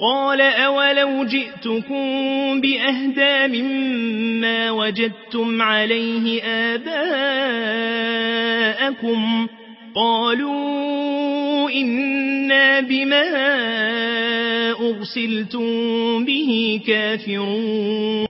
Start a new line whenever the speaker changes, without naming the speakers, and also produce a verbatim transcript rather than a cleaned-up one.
قال أولو جئتكم بأهدى مما وجدتم عليه آباءكم قالوا إنا بما أرسلتم به كافرون